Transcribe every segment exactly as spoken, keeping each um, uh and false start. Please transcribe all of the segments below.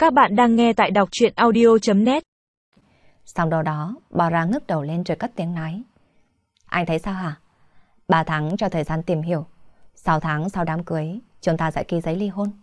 Các bạn đang nghe tại đọc truyện audio chấm net. Sau đó đó, bà ra ngước đầu lên rồi cất tiếng nói. Anh thấy sao hả? Ba tháng cho thời gian tìm hiểu. Sáu tháng sau đám cưới, chúng ta sẽ ký giấy ly hôn.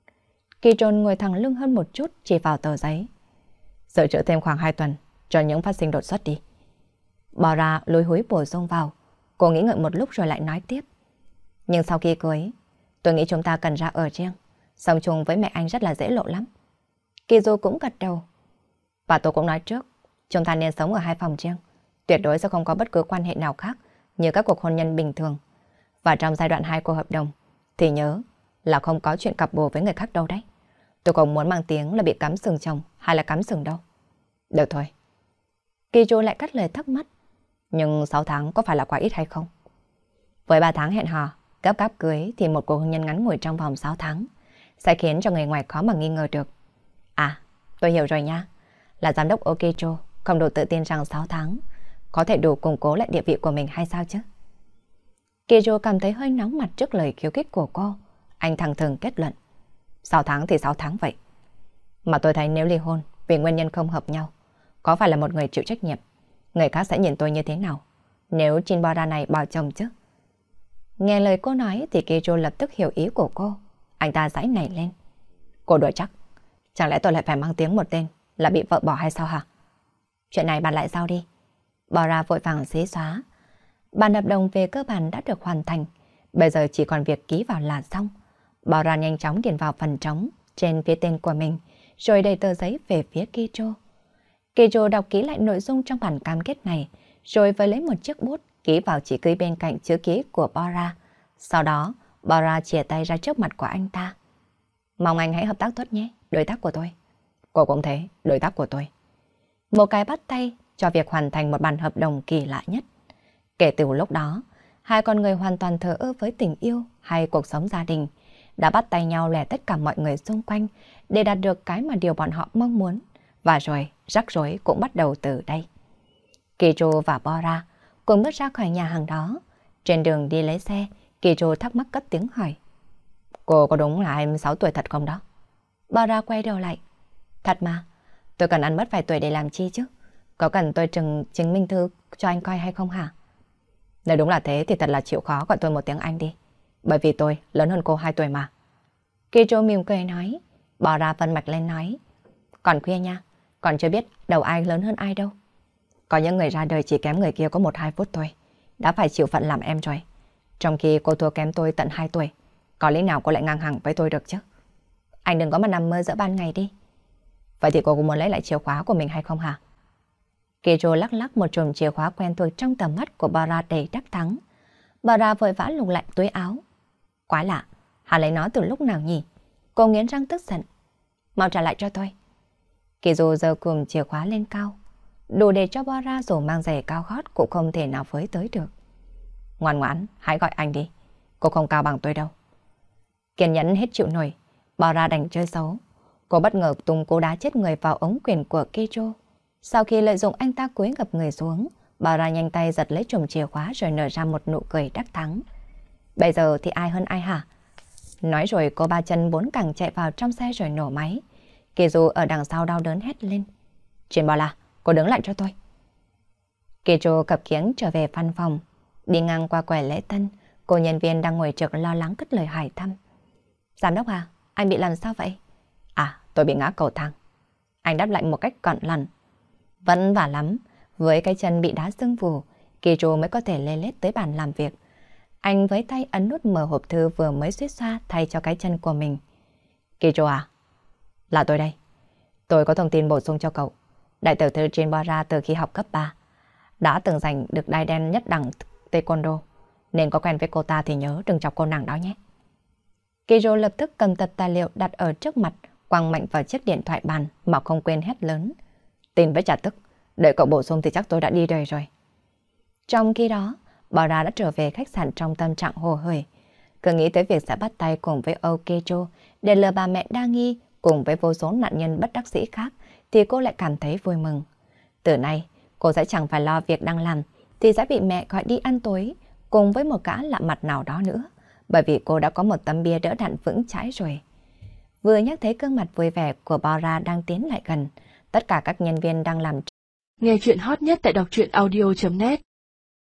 Kỳ Trôn ngồi thẳng lưng hơn một chút chỉ vào tờ giấy. Dự trữ thêm khoảng hai tuần cho những phát sinh đột xuất đi. Bà ra lối húi bổ sung vào. Cô nghĩ ngợi một lúc rồi lại nói tiếp. Nhưng sau khi cưới, tôi nghĩ chúng ta cần ra ở riêng. Sống chung với mẹ anh rất là dễ lộ lắm. Kỳ Du cũng gật đầu. Và tôi cũng nói trước, chúng ta nên sống ở hai phòng riêng. Tuyệt đối sẽ không có bất cứ quan hệ nào khác như các cuộc hôn nhân bình thường. Và trong giai đoạn hai của hợp đồng thì nhớ là không có chuyện cặp bồ với người khác đâu đấy. Tôi không muốn mang tiếng là bị cắm sừng chồng hay là cắm sừng đâu. Được thôi. Kỳ Du lại cắt lời thắc mắc. Nhưng sáu tháng có phải là quá ít hay không? Với ba tháng hẹn hò, gấp gáp cưới thì một cuộc hôn nhân ngắn ngủi trong vòng sáu tháng sẽ khiến cho người ngoài khó mà nghi ngờ được. À, tôi hiểu rồi nha. Là giám đốc Okecho không đủ tự tin rằng sáu tháng có thể đủ củng cố lại địa vị của mình hay sao chứ? Kijo cảm thấy hơi nóng mặt trước lời khiêu khích của cô. Anh thẳng thừng kết luận. sáu tháng thì sáu tháng vậy. Mà tôi thấy nếu ly hôn vì nguyên nhân không hợp nhau, có phải là một người chịu trách nhiệm, người khác sẽ nhìn tôi như thế nào nếu Chinbora này bỏ chồng chứ? Nghe lời cô nói thì Kijo lập tức hiểu ý của cô. Anh ta giãy nảy lên. Cô đùa chắc. Chẳng lẽ tôi lại phải mang tiếng một tên là bị vợ bỏ hay sao hả? Chuyện này bàn lại sau đi. Bora vội vàng xế xóa. Bản hợp đồng về cơ bản đã được hoàn thành. Bây giờ chỉ còn việc ký vào là xong. Bora nhanh chóng điền vào phần trống trên phía tên của mình, rồi đầy tờ giấy về phía Kijo. Kijo đọc kỹ lại nội dung trong bản cam kết này, rồi với lấy một chiếc bút ký vào chỉ ký bên cạnh chữ ký của Bora. Sau đó, Bora chìa tay ra trước mặt của anh ta. Mong anh hãy hợp tác tốt nhé, đối tác của tôi. Cô cũng thế, đối tác của tôi. Một cái bắt tay cho việc hoàn thành một bản hợp đồng kỳ lạ nhất. Kể từ lúc đó, hai con người hoàn toàn thờ ơ với tình yêu hay cuộc sống gia đình, đã bắt tay nhau lẻ tất cả mọi người xung quanh để đạt được cái mà điều bọn họ mong muốn. Và rồi, rắc rối cũng bắt đầu từ đây. Kijo và Bora cùng bước ra khỏi nhà hàng đó. Trên đường đi lấy xe, Kijo thắc mắc cất tiếng hỏi. Cô có đúng là hai mươi sáu tuổi thật không đó? Bora quay đầu lại. Thật mà, tôi cần ăn mất vài tuổi để làm chi chứ? Có cần tôi chứng, chứng minh thư cho anh coi hay không hả? Nếu đúng là thế thì thật là chịu khó gọi tôi một tiếng Anh đi. Bởi vì tôi lớn hơn cô hai tuổi mà. Kijo mỉm cười nói. Bora vân mạch lên nói. Còn khuya nha, còn chưa biết đầu ai lớn hơn ai đâu. Có những người ra đời chỉ kém người kia có một hai phút thôi, đã phải chịu phận làm em rồi. Trong khi cô thua kém tôi tận hai tuổi, có lý nào cô lại ngang hàng với tôi được chứ? Anh đừng có mà nằm mơ giữa ban ngày đi. Vậy thì cô cũng muốn lấy lại chìa khóa của mình hay không hả? Kijo lắc lắc một chùm chìa khóa quen thuộc trong tầm mắt của Bora đầy đắc thắng. Bora vội vã lục lại túi áo. Quái lạ, hắn lấy nó từ lúc nào nhỉ? Cô nghiến răng tức giận. Mau trả lại cho tôi. Kijo giơ cùm chìa khóa lên cao. Đủ để cho Bora dù mang giày cao gót cũng không thể nào với tới được. Ngoan ngoãn, hãy gọi anh đi. Cô không cao bằng tôi đâu. Kiên nhẫn hết chịu nổi, Bora đành chơi xấu. Cô bất ngờ tung cú đá chết người vào ống quyền của Kijo. Sau khi lợi dụng anh ta cúi gập người xuống, Bora nhanh tay giật lấy chùm chìa khóa rồi nở ra một nụ cười đắc thắng. Bây giờ thì ai hơn ai hả? Nói rồi cô ba chân bốn cẳng chạy vào trong xe rồi nổ máy. Kijo ở đằng sau đau đớn hét lên. Chinbora, cô đứng lại cho tôi. Kijo cập kiếng trở về văn phòng. Đi ngang qua quầy lễ tân, cô nhân viên đang ngồi trực lo lắng cất lời hỏi thăm. Giám đốc à, anh bị làm sao vậy? À, tôi bị ngã cầu thang. Anh đáp lại một cách gọn lành. Vẫn vả lắm, với cái chân bị đá sưng vù, Kijo mới có thể lê lết tới bàn làm việc. Anh với tay ấn nút mở hộp thư vừa mới suýt xoa thay cho cái chân của mình. Kijo à? Là tôi đây. Tôi có thông tin bổ sung cho cậu. Đại tiểu thư Chinbora từ khi học cấp ba đã từng giành được đai đen nhất đẳng taekwondo, nên có quen với cô ta thì nhớ đừng chọc cô nàng đó nhé. Kijo lập tức cầm tập tài liệu đặt ở trước mặt, quăng mạnh vào chiếc điện thoại bàn mà không quên hét lớn. Tin với trả tức, đợi cậu bổ sung thì chắc tôi đã đi đời rồi. Trong khi đó, Bora đã trở về khách sạn trong tâm trạng hồ hởi. Cứ nghĩ tới việc sẽ bắt tay cùng với Okecho để lừa bà mẹ đa nghi cùng với vô số nạn nhân bất đắc dĩ khác thì cô lại cảm thấy vui mừng. Từ nay, cô sẽ chẳng phải lo việc đang làm thì sẽ bị mẹ gọi đi ăn tối cùng với một gã lạ mặt nào đó nữa, bởi vì cô đã có một tấm bia đỡ đạn vững chãi rồi. Vừa nhắc thấy gương mặt vui vẻ của Bora đang tiến lại gần, tất cả các nhân viên đang làm. Nghe chuyện hot nhất tại đọc truyện audio chấm net